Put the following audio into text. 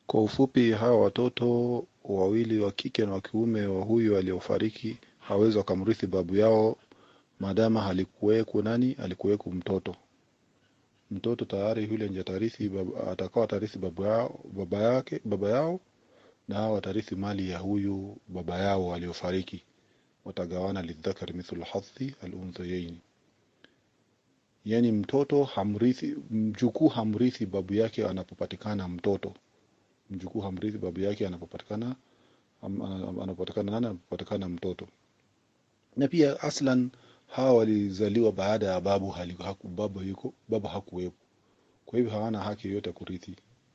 Kwa ufupi, hawa watoto wawili wa kike na wa kiume wa huyu aliofariki hawezi wakamrithi babu yao maadama alikuweko mtoto. Mtoto tayari yule ndiye atarithi, atakawa atarithi baba yao, na hao watarithi mali ya huyu baba yao aliofariki. Watagawana lidhakari mithlu hadhi al-unthayayn. Yani mtoto hamrithi, mjukuu hamrithi babu yake anapopatikana mtoto. Mjukuu hamrithi babu yake anapopatikana mtoto. Na pia aslan hawa walizaliwa baada ya babu hakuwepo. Kwa hivyo hawana haki yote kurithi.